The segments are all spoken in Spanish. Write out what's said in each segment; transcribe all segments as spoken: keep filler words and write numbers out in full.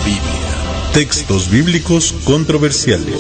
Biblia. Textos bíblicos controversiales.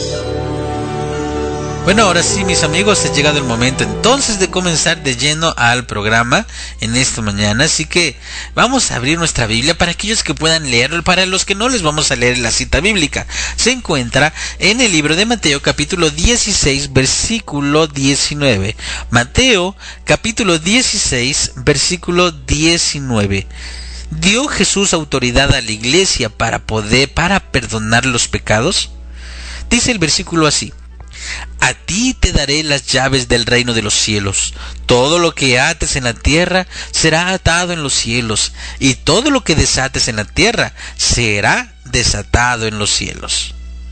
Bueno, ahora sí, mis amigos, ha llegado el momento entonces de comenzar de lleno al programa en esta mañana, así que vamos a abrir nuestra Biblia para aquellos que puedan leerlo. Para los que no, les vamos a leer la cita bíblica. Se encuentra en el libro de Mateo, capítulo dieciséis, versículo diecinueve. Mateo, capítulo dieciséis, versículo diecinueve. ¿Dio Jesús autoridad a la iglesia para poder, para perdonar los pecados? Dice el versículo así: A ti te daré las llaves del reino de los cielos. Todo lo que ates en la tierra será atado en los cielos, y todo lo que desates en la tierra será desatado en los cielos.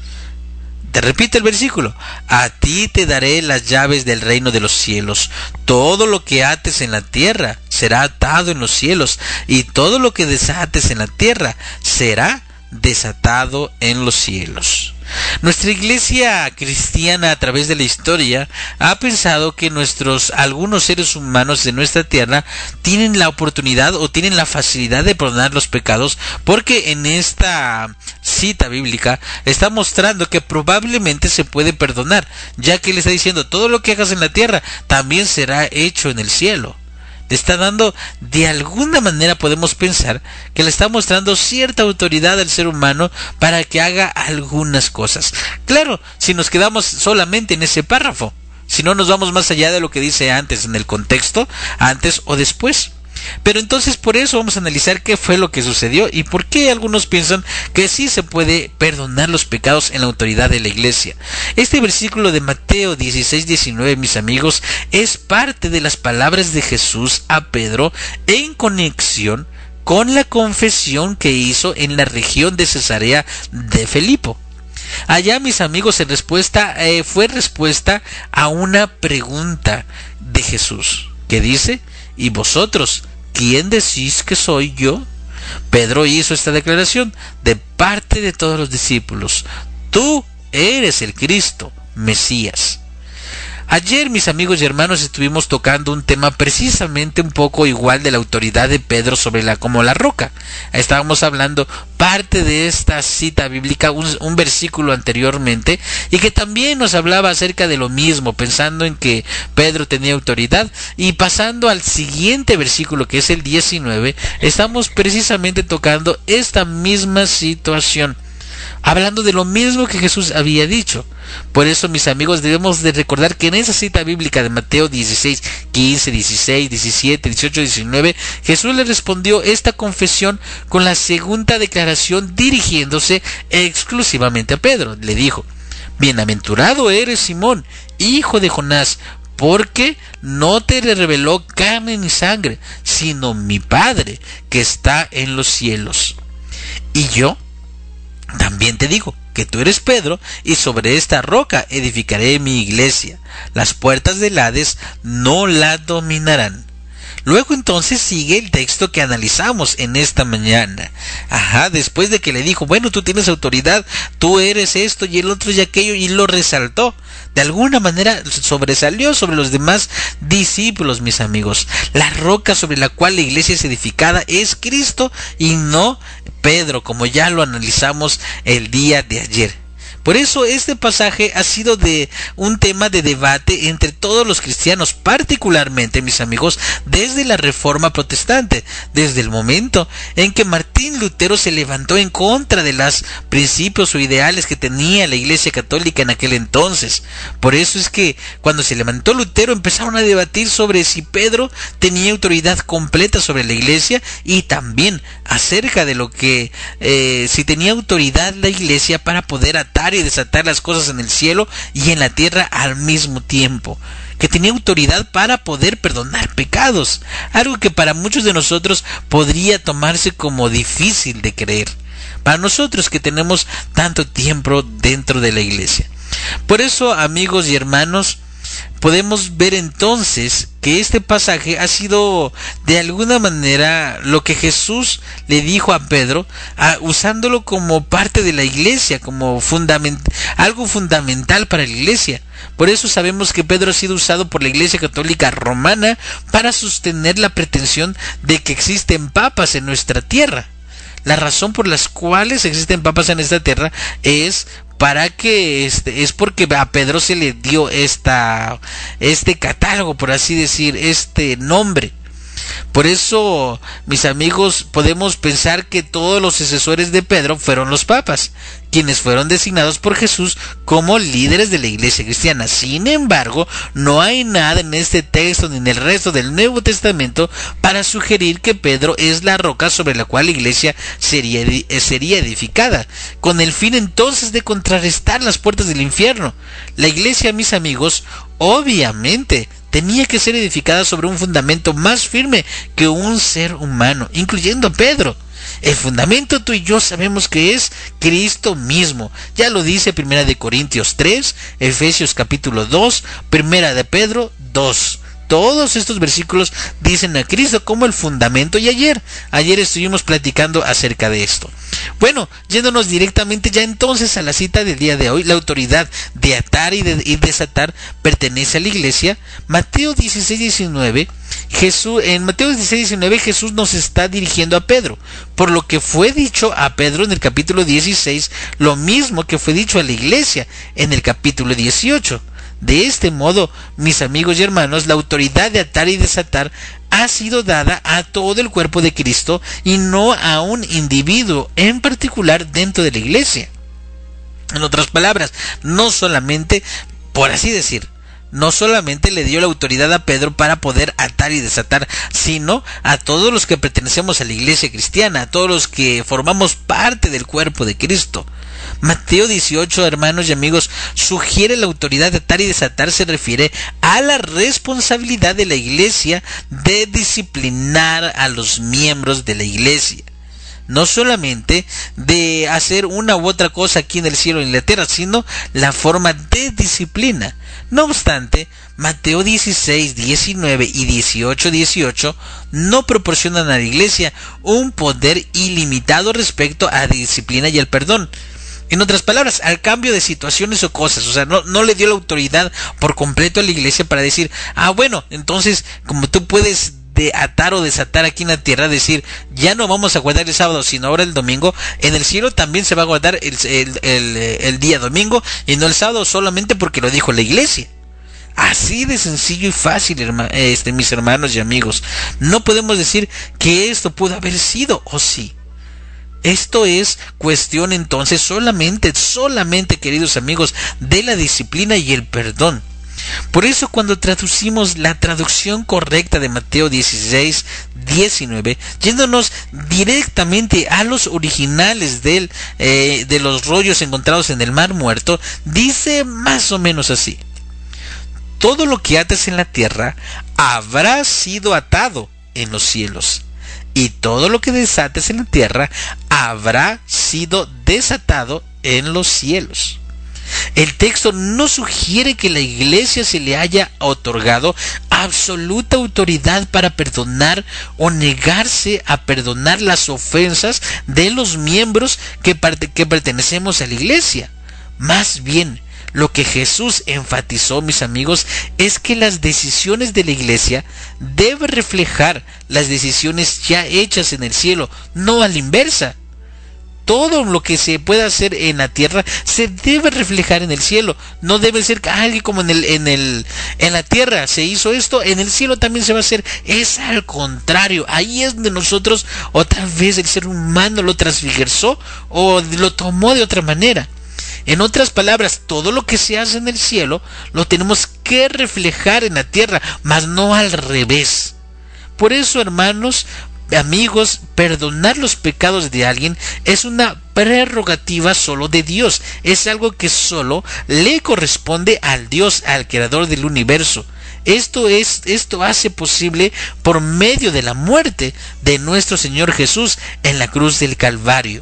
Te repito el versículo: a ti te daré las llaves del reino de los cielos. Todo lo que ates en la tierra será atado en los cielos, y todo lo que desates en la tierra será desatado en los cielos. Nuestra iglesia cristiana a través de la historia ha pensado que nuestros algunos seres humanos de nuestra tierra tienen la oportunidad o tienen la facilidad de perdonar los pecados, porque en esta cita bíblica está mostrando que probablemente se puede perdonar, ya que le está diciendo: todo lo que hagas en la tierra también será hecho en el cielo. Le está dando, de alguna manera podemos pensar que le está mostrando cierta autoridad al ser humano para que haga algunas cosas. Claro, si nos quedamos solamente en ese párrafo, si no nos vamos más allá de lo que dice antes, en el contexto, antes o después. Pero entonces por eso vamos a analizar qué fue lo que sucedió y por qué algunos piensan que sí se puede perdonar los pecados en la autoridad de la iglesia. Este versículo de Mateo dieciséis diecinueve, mis amigos, es parte de las palabras de Jesús a Pedro en conexión con la confesión que hizo en la región de Cesarea de Filipo. Allá, mis amigos, en respuesta eh, fue respuesta a una pregunta de Jesús que dice: ¿y vosotros quién decís que soy yo? Pedro hizo esta declaración de parte de todos los discípulos: tú eres el Cristo, Mesías. Ayer, mis amigos y hermanos, estuvimos tocando un tema precisamente un poco igual de la autoridad de Pedro sobre la como la roca. Estábamos hablando parte de esta cita bíblica, un, un versículo anteriormente, y que también nos hablaba acerca de lo mismo, pensando en que Pedro tenía autoridad. Y pasando al siguiente versículo, que es el diecinueve, estamos precisamente tocando esta misma situación, hablando de lo mismo que Jesús había dicho. Por eso, mis amigos, debemos de recordar que en esa cita bíblica de Mateo dieciséis, quince, dieciséis, diecisiete, dieciocho, diecinueve, Jesús le respondió esta confesión con la segunda declaración dirigiéndose exclusivamente a Pedro. Le dijo: bienaventurado eres, Simón, hijo de Jonás, porque no te reveló carne ni sangre, sino mi Padre que está en los cielos. Y yo también te digo que tú eres Pedro, y sobre esta roca edificaré mi iglesia. Las puertas del Hades no la dominarán. Luego entonces sigue el texto que analizamos en esta mañana. Ajá, después de que le dijo: bueno, tú tienes autoridad, tú eres esto y el otro y aquello, y lo resaltó. De alguna manera sobresalió sobre los demás discípulos, mis amigos. La roca sobre la cual la iglesia es edificada es Cristo y no Pedro, como ya lo analizamos el día de ayer. Por eso este pasaje ha sido de un tema de debate entre todos los cristianos, particularmente, mis amigos, desde la Reforma Protestante, desde el momento en que Martín Lutero se levantó en contra de los principios o ideales que tenía la Iglesia Católica en aquel entonces. Por eso es que cuando se levantó Lutero empezaron a debatir sobre si Pedro tenía autoridad completa sobre la Iglesia, y también acerca de lo que eh, si tenía autoridad la Iglesia para poder atar y desatar las cosas en el cielo y en la tierra al mismo tiempo, que tenía autoridad para poder perdonar pecados, algo que para muchos de nosotros podría tomarse como difícil de creer, para nosotros que tenemos tanto tiempo dentro de la iglesia. Por eso, amigos y hermanos, podemos ver entonces que este pasaje ha sido de alguna manera lo que Jesús le dijo a Pedro, a, usándolo como parte de la iglesia, como fundament, algo fundamental para la iglesia. Por eso sabemos que Pedro ha sido usado por la Iglesia Católica Romana para sostener la pretensión de que existen papas en nuestra tierra. La razón por las cuales existen papas en esta tierra es para que este es porque a Pedro se le dio esta este catálogo, por así decir, este nombre. Por eso, mis amigos, podemos pensar que todos los sucesores de Pedro fueron los papas, quienes fueron designados por Jesús como líderes de la iglesia cristiana. Sin embargo, no hay nada en este texto ni en el resto del Nuevo Testamento para sugerir que Pedro es la roca sobre la cual la iglesia sería, sería edificada, con el fin entonces de contrarrestar las puertas del infierno. La iglesia, mis amigos, obviamente tenía que ser edificada sobre un fundamento más firme que un ser humano, incluyendo a Pedro. El fundamento tú y yo sabemos que es Cristo mismo. Ya lo dice Primera de Corintios tres, Efesios capítulo dos, Primera de Pedro dos. Todos estos versículos dicen a Cristo como el fundamento, y ayer, ayer estuvimos platicando acerca de esto. Bueno, yéndonos directamente ya entonces a la cita del día de hoy, la autoridad de atar y, de, y desatar pertenece a la iglesia. Mateo dieciséis, diecinueve, Jesús, en Mateo dieciséis, diecinueve Jesús nos está dirigiendo a Pedro, por lo que fue dicho a Pedro en el capítulo dieciséis, lo mismo que fue dicho a la iglesia en el capítulo dieciocho. De este modo, mis amigos y hermanos, la autoridad de atar y desatar ha sido dada a todo el cuerpo de Cristo y no a un individuo en particular dentro de la iglesia. En otras palabras, no solamente, por así decir, no solamente le dio la autoridad a Pedro para poder atar y desatar, sino a todos los que pertenecemos a la iglesia cristiana, a todos los que formamos parte del cuerpo de Cristo. Mateo dieciocho, hermanos y amigos, sugiere la autoridad de atar y desatar, se refiere a la responsabilidad de la iglesia de disciplinar a los miembros de la iglesia. No solamente de hacer una u otra cosa aquí en el cielo y en la tierra, sino la forma de disciplina. No obstante, Mateo dieciséis, diecinueve y dieciocho, dieciocho no proporcionan a la iglesia un poder ilimitado respecto a la disciplina y el perdón. En otras palabras, al cambio de situaciones o cosas, o sea, no, no le dio la autoridad por completo a la iglesia para decir, ah, bueno, entonces, como tú puedes de atar o desatar aquí en la tierra, decir, ya no vamos a guardar el sábado, sino ahora el domingo, en el cielo también se va a guardar el, el, el, el día domingo, y no el sábado, solamente porque lo dijo la iglesia. Así de sencillo y fácil, herma, este, mis hermanos y amigos. No podemos decir que esto pudo haber sido, o sí. Esto es cuestión entonces solamente, solamente, queridos amigos, de la disciplina y el perdón. Por eso cuando traducimos la traducción correcta de Mateo dieciséis, diecinueve, yéndonos directamente a los originales del, eh, de los rollos encontrados en el Mar Muerto, dice más o menos así: todo lo que ates en la tierra habrá sido atado en los cielos, y todo lo que desates en la tierra habrá sido desatado en los cielos. El texto no sugiere que la iglesia se le haya otorgado absoluta autoridad para perdonar o negarse a perdonar las ofensas de los miembros que, parte, que pertenecemos a la iglesia. Más bien, lo que Jesús enfatizó, mis amigos, es que las decisiones de la iglesia deben reflejar las decisiones ya hechas en el cielo, no a la inversa. Todo lo que se pueda hacer en la tierra se debe reflejar en el cielo. No debe ser alguien como en el, en el, en la tierra se hizo esto, en el cielo también se va a hacer. Es al contrario. Ahí es donde nosotros otra vez el ser humano lo transversó o lo tomó de otra manera. En otras palabras, todo lo que se hace en el cielo lo tenemos que reflejar en la tierra, mas no al revés. Por eso, hermanos, amigos, perdonar los pecados de alguien es una prerrogativa solo de Dios. Es algo que solo le corresponde al Dios, al creador del universo. Esto es, esto hace posible por medio de la muerte de nuestro Señor Jesús en la cruz del Calvario.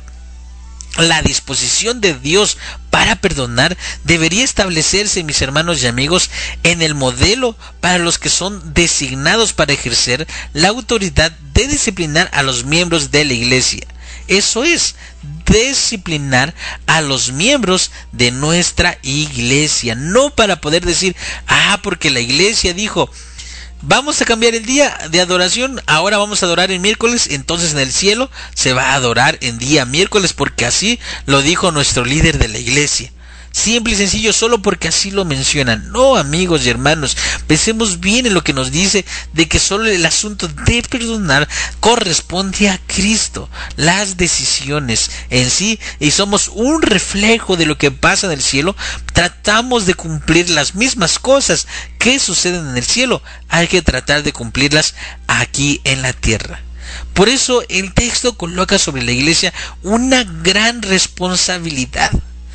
La disposición de Dios para perdonar debería establecerse, mis hermanos y amigos, en el modelo para los que son designados para ejercer la autoridad de disciplinar a los miembros de la iglesia. Eso es, disciplinar a los miembros de nuestra iglesia, no para poder decir, ah, porque la iglesia dijo, Vamos a cambiar el día de adoración. Ahora vamos a adorar en miércoles. Entonces en el cielo se va a adorar en día miércoles, porque así lo dijo nuestro líder de la iglesia. Simple y sencillo, solo porque así lo mencionan. No, amigos y hermanos, pensemos bien en lo que nos dice de que solo el asunto de perdonar corresponde a Cristo. Las decisiones en sí, y somos un reflejo de lo que pasa en el cielo. Tratamos de cumplir las mismas cosas que suceden en el cielo. Hay que tratar de cumplirlas aquí en la tierra. Por eso el texto coloca sobre la iglesia una gran responsabilidad: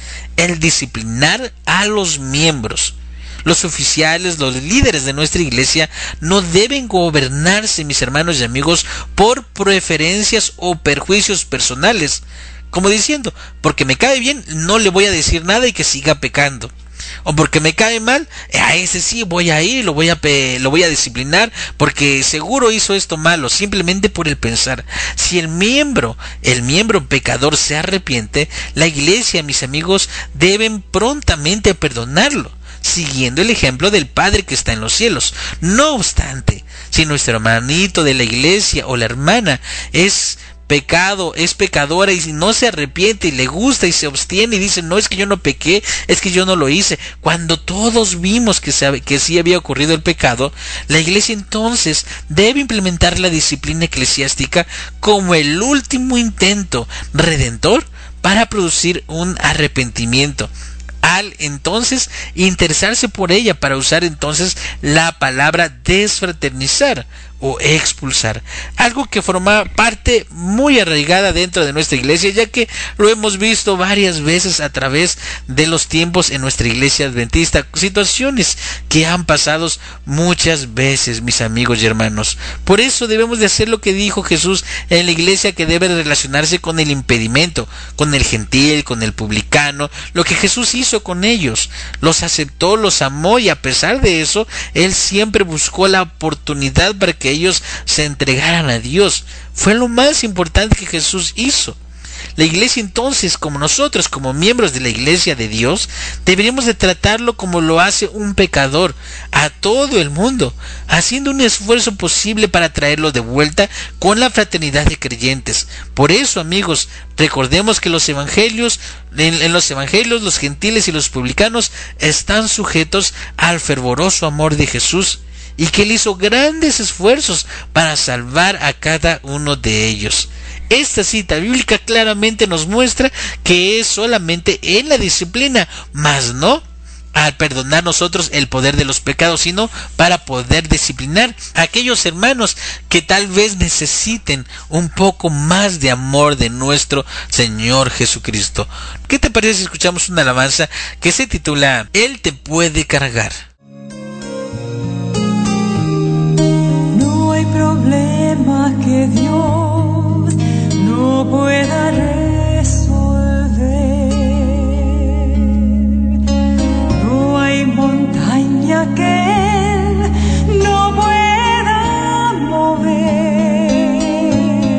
el disciplinar a los miembros. Los oficiales, los líderes de nuestra iglesia no deben gobernarse, mis hermanos y amigos, por preferencias o perjuicios personales, como diciendo, porque me cae bien, no le voy a decir nada y que siga pecando. O porque me cae mal, a ese sí voy a ir, lo voy a pe lo voy a disciplinar porque seguro hizo esto malo, simplemente por el pensar. Si el miembro, el miembro pecador se arrepiente, la iglesia, mis amigos, deben prontamente perdonarlo, siguiendo el ejemplo del Padre que está en los cielos. No obstante, si nuestro hermanito de la iglesia o la hermana es pecado, es pecadora y si no se arrepiente y le gusta y se abstiene y dice, no, es que yo no pequé, es que yo no lo hice, cuando todos vimos que, se, que sí había ocurrido el pecado, la iglesia entonces debe implementar la disciplina eclesiástica como el último intento redentor para producir un arrepentimiento, al entonces interesarse por ella, para usar entonces la palabra desfraternizar o expulsar, algo que forma parte muy arraigada dentro de nuestra iglesia, ya que lo hemos visto varias veces a través de los tiempos en nuestra iglesia adventista, situaciones que han pasado muchas veces, mis amigos y hermanos. Por eso debemos de hacer lo que dijo Jesús en la iglesia, que debe relacionarse con el impedimento, con el gentil, con el publicano, lo que Jesús hizo con ellos, los aceptó, los amó, y a pesar de eso, Él siempre buscó la oportunidad para que ellos se entregaran a Dios. Fue lo más importante que Jesús hizo. La iglesia entonces, como nosotros, como miembros de la iglesia de Dios, deberíamos de tratarlo como lo hace un pecador a todo el mundo, haciendo un esfuerzo posible para traerlo de vuelta con la fraternidad de creyentes. Por eso, amigos, recordemos que los evangelios, en, en los evangelios, los gentiles y los publicanos están sujetos al fervoroso amor de Jesús, y que Él hizo grandes esfuerzos para salvar a cada uno de ellos. Esta cita bíblica claramente nos muestra que es solamente en la disciplina, mas no al perdonar nosotros el poder de los pecados, sino para poder disciplinar a aquellos hermanos que tal vez necesiten un poco más de amor de nuestro Señor Jesucristo. ¿Qué te parece si escuchamos una alabanza que se titula Él te puede cargar? No hay problema que Dios no pueda resolver. No hay montaña que Él no pueda mover.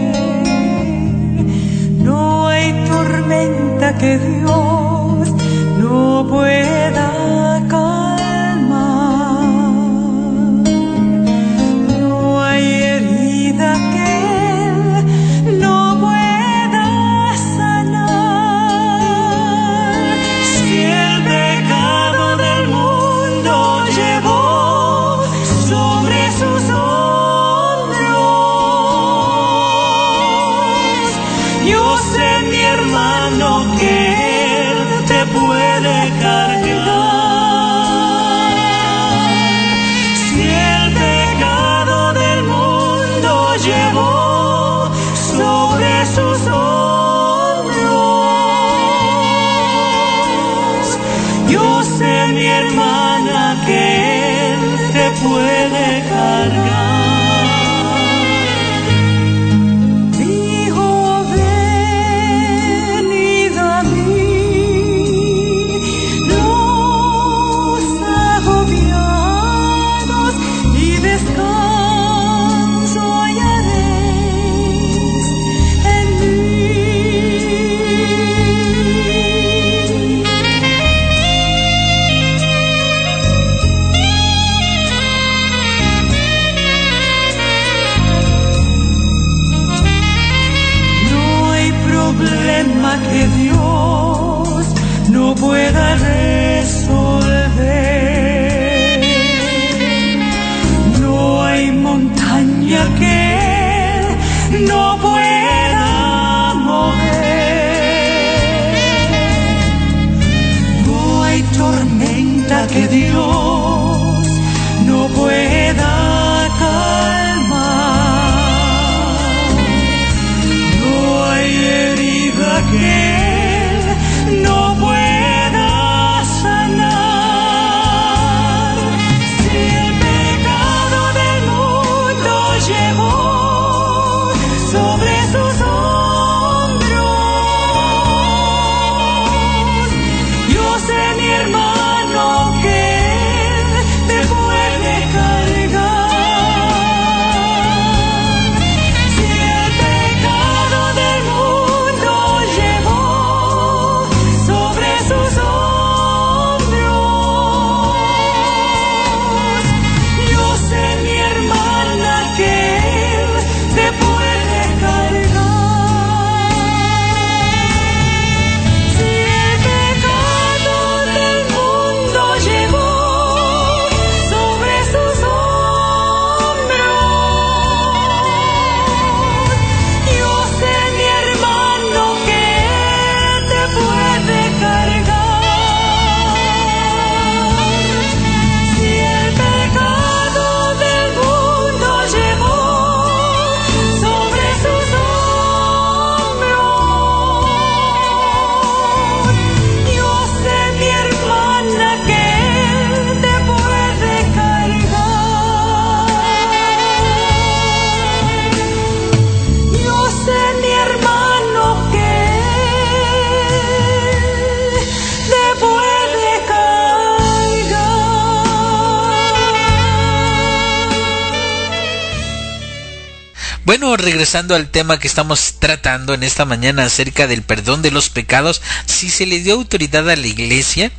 No hay tormenta que Dios no pueda calmar. No hay herida que Él no pueda sanar. Si el pecado del mundo llevó sobre sus hombros, yo sé, mi hermano, que Él te puede cargar. Si el pecado del mundo llevó sobre sus hombros, yo sé, mi hermana, que Él te puede cargar. Dijo, venid a mí, los agobiados, y descanso hallaréis en mí. Dios no pueda resolver. No hay montaña que Él no pueda mover. No hay tormenta que Dios no pueda calmar. No hay herida que Él no pueda sanar. Si el pecado del mundo llevó sobre sus hombros, yo sé, mi hermano, que Él te puede cargar. Si el pecado del mundo llevó sobre sus hombros, yo sé, mi hermana, que Él te puede cargar. Si el pecado del mundo llevó sobre sus hombros, yo sé, mi hermano, que Él te puede cargar. Si el pecado del mundo llevó sobre sus hombros, yo sé, mi hermana, que Él te puede cargar. Yo sé, mi hermano, que Él te puede cargar. Bueno, regresando al tema que estamos tratando en esta mañana acerca del perdón de los pecados, si se le dio autoridad a la iglesia,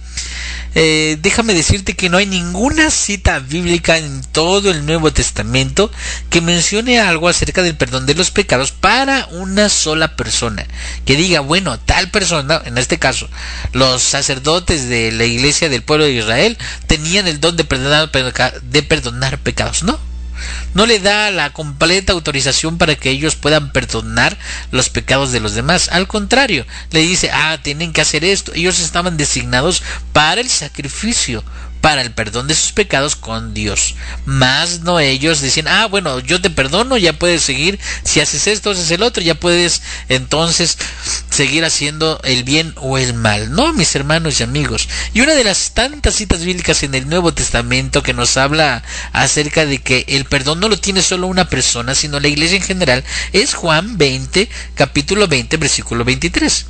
eh, déjame decirte que no hay ninguna cita bíblica en todo el Nuevo Testamento que mencione algo acerca del perdón de los pecados para una sola persona. Que diga, bueno, tal persona, en este caso, los sacerdotes de la iglesia del pueblo de Israel tenían el don de perdonar, de perdonar pecados. No. No le da la completa autorización para que ellos puedan perdonar los pecados de los demás. Al contrario, le dice, ah, tienen que hacer esto. Ellos estaban designados para el sacrificio, para el perdón de sus pecados con Dios. Más no ellos decían, ah, bueno, yo te perdono, ya puedes seguir, si haces esto, haces el otro, ya puedes entonces seguir haciendo el bien o el mal. No, mis hermanos y amigos. Y una de las tantas citas bíblicas en el Nuevo Testamento que nos habla acerca de que el perdón no lo tiene solo una persona, sino la iglesia en general, es Juan veinte, capítulo veinte, versículo veintitrés.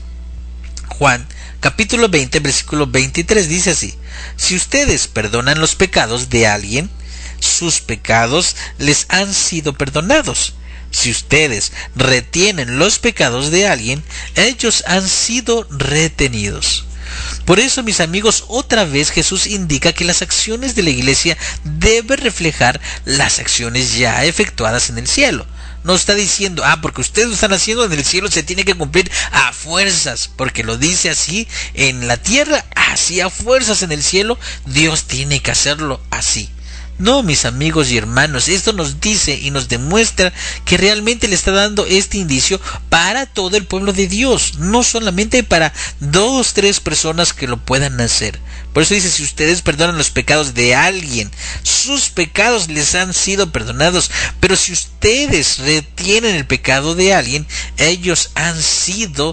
Juan capítulo veinte, versículo veintitrés dice así: si ustedes perdonan los pecados de alguien, sus pecados les han sido perdonados. Si ustedes retienen los pecados de alguien, ellos han sido retenidos. Por eso, mis amigos, otra vez Jesús indica que las acciones de la iglesia deben reflejar las acciones ya efectuadas en el cielo. No está diciendo, ah, porque ustedes lo están haciendo en el cielo, se tiene que cumplir a fuerzas, porque lo dice así en la tierra, así a fuerzas en el cielo, Dios tiene que hacerlo así. No, mis amigos y hermanos, esto nos dice y nos demuestra que realmente le está dando este indicio para todo el pueblo de Dios, no solamente para dos, tres personas que lo puedan hacer. Por eso dice, si ustedes perdonan los pecados de alguien, sus pecados les han sido perdonados. Pero si ustedes retienen el pecado de alguien, ellos han sido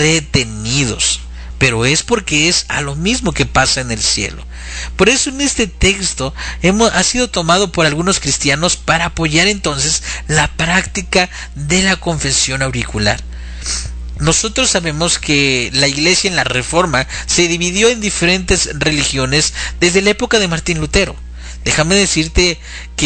retenidos. Pero es porque es a lo mismo que pasa en el cielo. Por eso en este texto hemos, ha sido tomado por algunos cristianos para apoyar entonces la práctica de la confesión auricular. Nosotros sabemos que la iglesia en la Reforma se dividió en diferentes religiones desde la época de Martín Lutero. Déjame decirte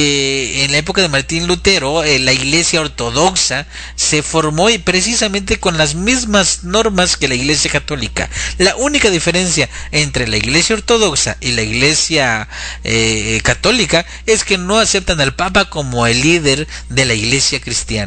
que en la época de Martín Lutero, eh, la iglesia ortodoxa se formó y precisamente con las mismas normas que la iglesia católica. La única diferencia entre la iglesia ortodoxa y la iglesia eh, católica es que no aceptan al Papa como el líder de la iglesia cristiana.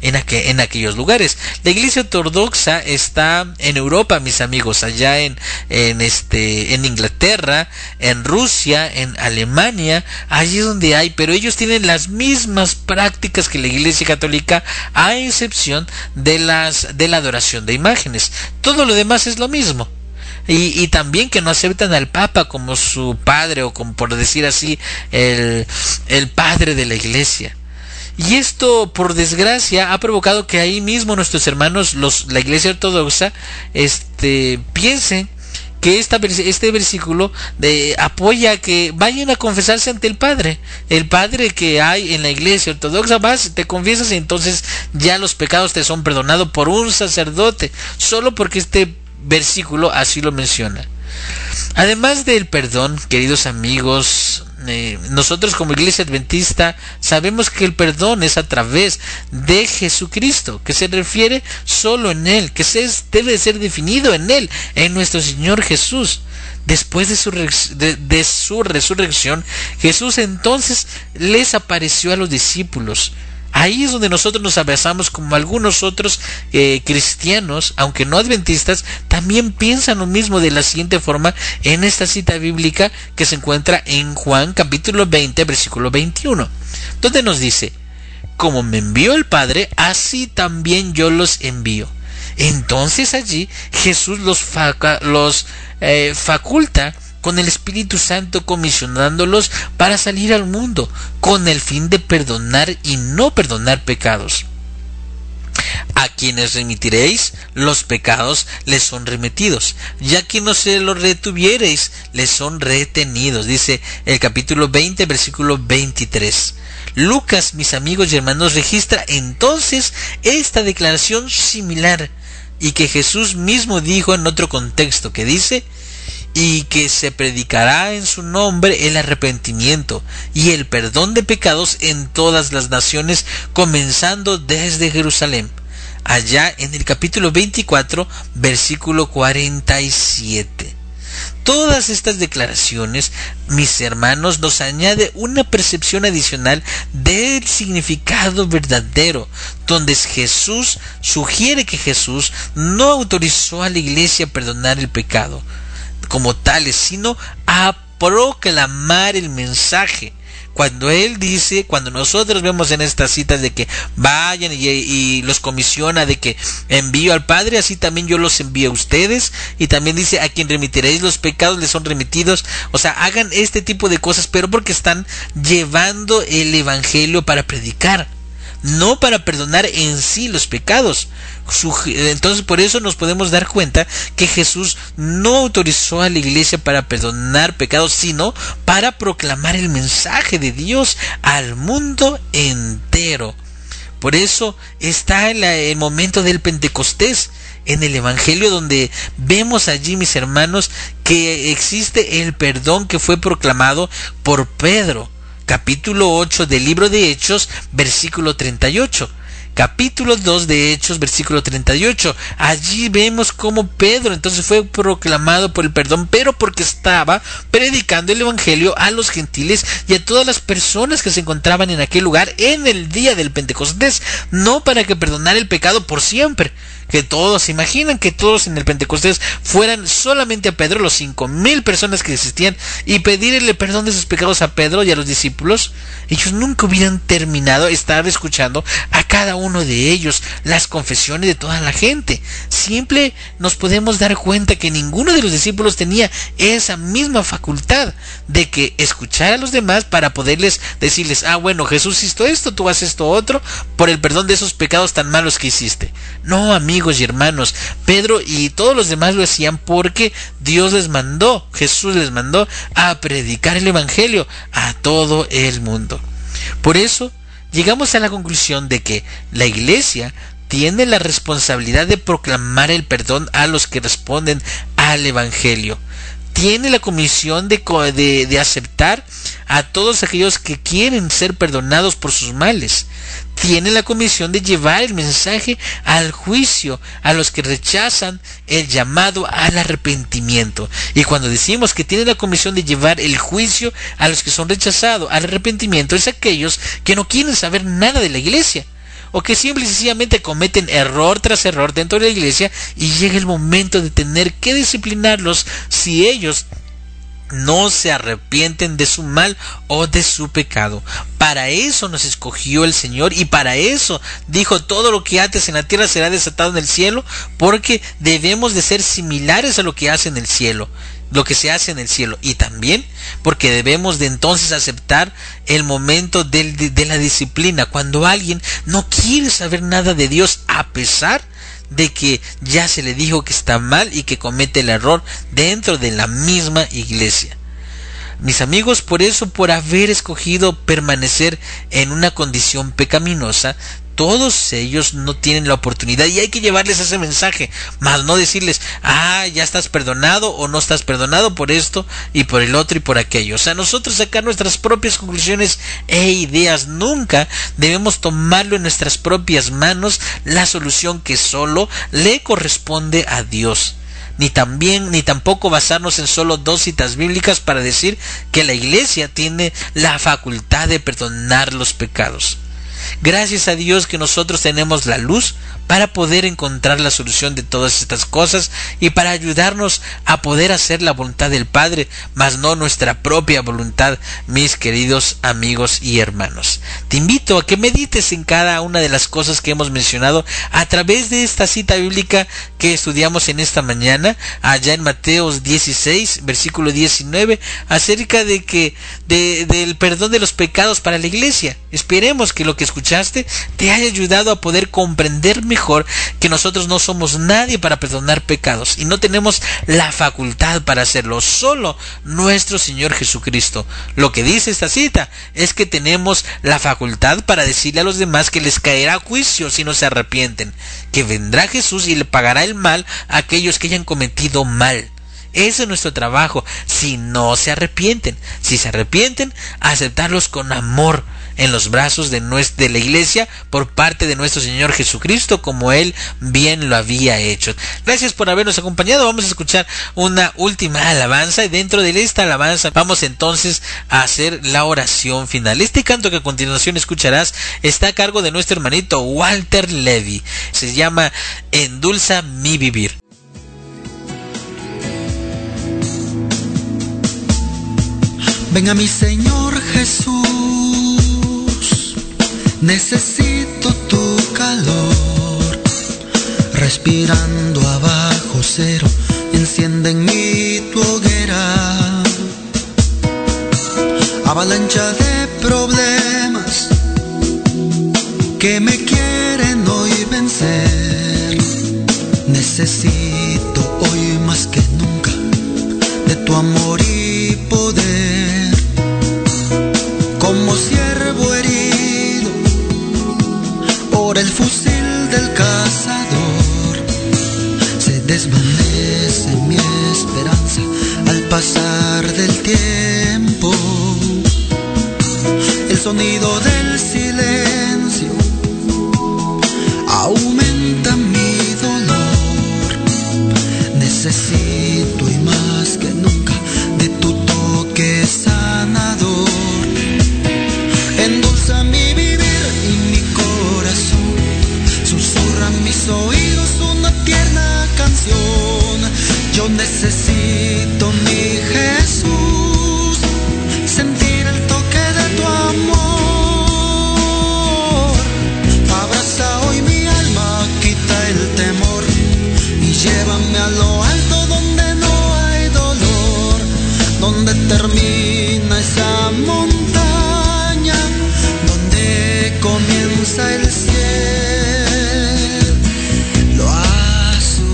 en, aqu- en aquellos lugares. La iglesia ortodoxa está en Europa, mis amigos, allá en, en, este, en Inglaterra, en Rusia, en Alemania, allí es donde hay, pero ellos tienen las mismas prácticas que la iglesia católica, a excepción de, las, de la adoración de imágenes. Todo lo demás es lo mismo. Y, y también que no aceptan al Papa como su padre, o como por decir así, el, el padre de la iglesia. Y esto, por desgracia, ha provocado que ahí mismo nuestros hermanos, los, la iglesia ortodoxa, este, piensen que esta, este versículo de, apoya que vayan a confesarse ante el Padre. El Padre que hay en la iglesia ortodoxa, vas, te confiesas y entonces ya los pecados te son perdonados por un sacerdote, solo porque este versículo así lo menciona. Además del perdón, queridos amigos, eh, nosotros como iglesia adventista sabemos que el perdón es a través de Jesucristo, que se refiere solo en Él, que se es, debe ser definido en Él, en nuestro Señor Jesús. Después de su, de, de su resurrección, Jesús entonces les apareció a los discípulos. Ahí es donde nosotros nos abrazamos, como algunos otros eh, cristianos, aunque no adventistas, también piensan lo mismo de la siguiente forma en esta cita bíblica que se encuentra en Juan capítulo veinte, versículo veintiuno, donde nos dice: como me envió el Padre, así también yo los envío. Entonces allí Jesús los, faca, los eh, faculta con el Espíritu Santo, comisionándolos para salir al mundo con el fin de perdonar y no perdonar pecados. A quienes remitiréis los pecados les son remitidos, ya que no se los retuviereis les son retenidos, dice el capítulo veinte, versículo veintitrés. Lucas, mis amigos y hermanos, registra entonces esta declaración similar, y que Jesús mismo dijo en otro contexto, que dice: y que se predicará en su nombre el arrepentimiento y el perdón de pecados en todas las naciones, comenzando desde Jerusalén. Allá en el capítulo veinticuatro, versículo cuarenta y siete. Todas estas declaraciones, mis hermanos, nos añade una percepción adicional del significado verdadero, donde Jesús sugiere que Jesús no autorizó a la iglesia a perdonar el pecado como tales, sino a proclamar el mensaje. Cuando él dice, cuando nosotros vemos en estas citas de que vayan y, y los comisiona, de que envío al Padre, así también yo los envío a ustedes, y también dice: a quien remitiréis los pecados les son remitidos. O sea, hagan este tipo de cosas, pero porque están llevando el evangelio para predicar, no para perdonar en sí los pecados. Entonces por eso nos podemos dar cuenta que Jesús no autorizó a la iglesia para perdonar pecados, sino para proclamar el mensaje de Dios al mundo entero. Por eso está el, el momento del Pentecostés en el evangelio, donde vemos allí, mis hermanos, que existe el perdón que fue proclamado por Pedro. Capítulo ocho del libro de Hechos, versículo treinta y ocho. Capítulo dos de Hechos, versículo treinta y ocho. Allí vemos cómo Pedro entonces fue proclamado por el perdón, pero porque estaba predicando el evangelio a los gentiles y a todas las personas que se encontraban en aquel lugar en el día del Pentecostés, no para que perdonara el pecado por siempre. Que todos se imaginan que todos en el Pentecostés fueran solamente a Pedro, los cinco mil personas que existían, y pedirle perdón de sus pecados a Pedro y a los discípulos. Ellos nunca hubieran terminado estar escuchando a cada uno de ellos las confesiones de toda la gente. Siempre nos podemos dar cuenta que ninguno de los discípulos tenía esa misma facultad de que escuchar a los demás para poderles decirles: ah, bueno, Jesús hizo esto, tú haces esto otro, por el perdón de esos pecados tan malos que hiciste. No, amigos y hermanos, Pedro y todos los demás lo hacían porque Dios les mandó, Jesús les mandó a predicar el evangelio a todo el mundo. Por eso llegamos a la conclusión de que la iglesia tiene la responsabilidad de proclamar el perdón a los que responden al evangelio. Tiene la comisión de, de, de aceptar a todos aquellos que quieren ser perdonados por sus males. Tiene la comisión de llevar el mensaje al juicio a los que rechazan el llamado al arrepentimiento. Y cuando decimos que tiene la comisión de llevar el juicio a los que son rechazados al arrepentimiento, es aquellos que no quieren saber nada de la iglesia. o que simple y sencillamente cometen error tras error dentro de la iglesia y llega el momento de tener que disciplinarlos si ellos no se arrepienten de su mal o de su pecado. Para eso nos escogió el Señor y para eso dijo: todo lo que ates en la tierra será desatado en el cielo, porque debemos de ser similares a lo que hace en el cielo, lo que se hace en el cielo, y también porque debemos de entonces aceptar el momento de, de, de la disciplina, cuando alguien no quiere saber nada de Dios a pesar de que ya se le dijo que está mal y que comete el error dentro de la misma iglesia. Mis amigos, por eso, por haber escogido permanecer en una condición pecaminosa, todos ellos no tienen la oportunidad, y hay que llevarles ese mensaje, más no decirles: ah, ya estás perdonado o no estás perdonado por esto y por el otro y por aquello. O sea, nosotros sacar nuestras propias conclusiones e ideas. Nunca debemos tomarlo en nuestras propias manos, la solución que solo le corresponde a Dios. Ni también, ni tampoco basarnos en solo dos citas bíblicas para decir que la iglesia tiene la facultad de perdonar los pecados. Gracias a Dios que nosotros tenemos la luz para poder encontrar la solución de todas estas cosas y para ayudarnos a poder hacer la voluntad del Padre, mas no nuestra propia voluntad, mis queridos amigos y hermanos. Te invito a que medites en cada una de las cosas que hemos mencionado a través de esta cita bíblica que estudiamos en esta mañana, allá en Mateos dieciséis, versículo diecinueve, acerca de que de, del perdón de los pecados para la iglesia. Esperemos que lo que escuchaste te haya ayudado a poder comprender mejor que nosotros no somos nadie para perdonar pecados y no tenemos la facultad para hacerlo, solo nuestro Señor Jesucristo. Lo que dice esta cita es que tenemos la facultad para decirle a los demás que les caerá juicio si no se arrepienten, que vendrá Jesús y le pagará el mal a aquellos que hayan cometido mal. Ese es nuestro trabajo, si no se arrepienten. Si se arrepienten, aceptarlos con amor en los brazos de, nuestra, de la iglesia por parte de nuestro Señor Jesucristo, como Él bien lo había hecho. Gracias por habernos acompañado. Vamos a escuchar una última alabanza y dentro de esta alabanza vamos entonces a hacer la oración final. Este canto que a continuación escucharás está a cargo de nuestro hermanito Walter Levy. Se llama Endulza mi vivir. Ven a mi Señor Jesús, necesito tu calor. Respirando abajo cero, enciende en mí tu hoguera. Avalancha de problemas que me quieren hoy vencer. Necesito hoy más que nunca de tu amor y poder. Como siervo herido por el fusil del cazador, se desvanece mi esperanza al pasar del tiempo. El sonido del silencio aumenta mi dolor. Necesito y más que nunca de tu toque sanador. Endulza mi vivir y mi corazón, susurra en mis oídos una tierna canción. Yo necesito, mi Jesús, sentir el toque de tu amor. Abraza hoy mi alma, quita el temor y llévame a lo alto donde no hay dolor, donde termina esa montaña, comienza el cielo azul.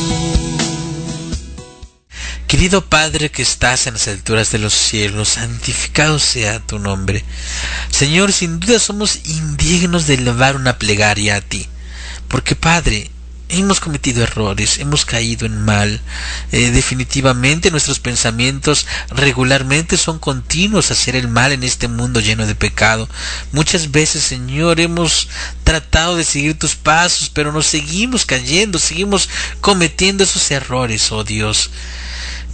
Querido Padre que estás en las alturas de los cielos, santificado sea tu nombre. Señor, sin duda somos indignos de elevar una plegaria a ti, porque Padre, hemos cometido errores, hemos caído en mal. Eh, definitivamente nuestros pensamientos regularmente son continuos a hacer el mal en este mundo lleno de pecado. Muchas veces, Señor, hemos tratado de seguir tus pasos, pero nos seguimos cayendo, seguimos cometiendo esos errores, oh Dios.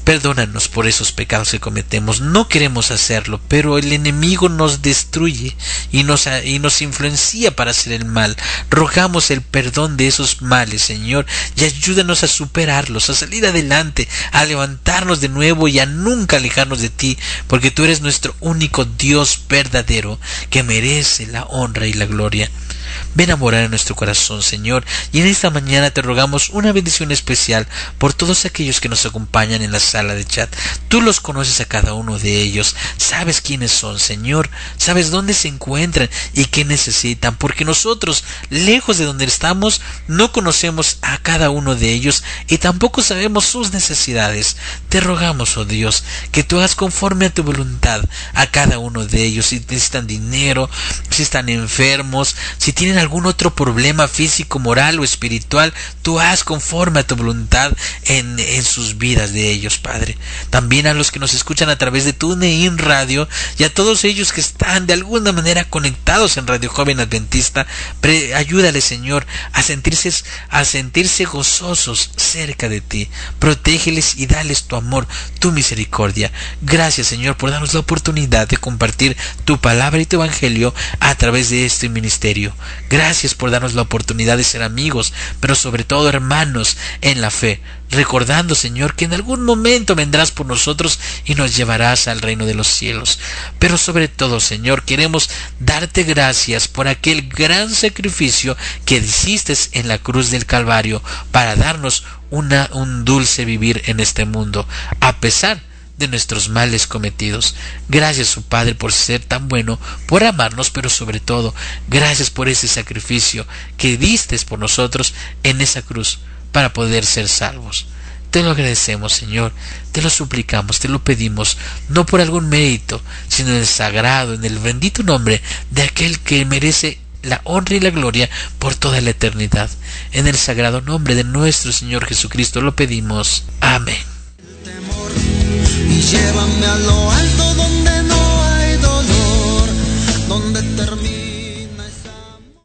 Perdónanos por esos pecados que cometemos. No queremos hacerlo, pero el enemigo nos destruye y nos, y nos influencia para hacer el mal. Rogamos el perdón de esos males, Señor, y ayúdanos a superarlos, a salir adelante, a levantarnos de nuevo y a nunca alejarnos de ti, porque tú eres nuestro único Dios verdadero que merece la honra y la gloria. Ven a morar en nuestro corazón, Señor, y en esta mañana te rogamos una bendición especial por todos aquellos que nos acompañan en la sala de chat. Tú los conoces a cada uno de ellos, sabes quiénes son, Señor, sabes dónde se encuentran y qué necesitan, porque nosotros, lejos de donde estamos, no conocemos a cada uno de ellos y tampoco sabemos sus necesidades. Te rogamos, oh Dios, que tú hagas conforme a tu voluntad a cada uno de ellos. Si necesitan dinero, si están enfermos, si tienen algún otro problema físico, moral o espiritual, tú haz conforme a tu voluntad en, en sus vidas de ellos, Padre. También a los que nos escuchan a través de TuneIn Radio y a todos ellos que están de alguna manera conectados en Radio Joven Adventista, pre- ayúdale, Señor, a sentirse, a sentirse gozosos cerca de ti. Protégeles y dales tu amor, tu misericordia. Gracias, Señor, por darnos la oportunidad de compartir tu palabra y tu evangelio a través de este ministerio. Gracias por darnos la oportunidad de ser amigos, pero sobre todo hermanos en la fe, recordando, Señor, que en algún momento vendrás por nosotros y nos llevarás al reino de los cielos. Pero sobre todo, Señor, queremos darte gracias por aquel gran sacrificio que hiciste en la cruz del Calvario para darnos una, un dulce vivir en este mundo, a pesar de nuestros males cometidos. Gracias, su Padre, por ser tan bueno, por amarnos, pero sobre todo, gracias por ese sacrificio que diste por nosotros en esa cruz para poder ser salvos. Te lo agradecemos, Señor, te lo suplicamos, te lo pedimos, no por algún mérito, sino en el sagrado, en el bendito nombre de aquel que merece la honra y la gloria por toda la eternidad. En el sagrado nombre de nuestro Señor Jesucristo lo pedimos. Amén. Y llévame a lo alto donde no hay dolor, donde termina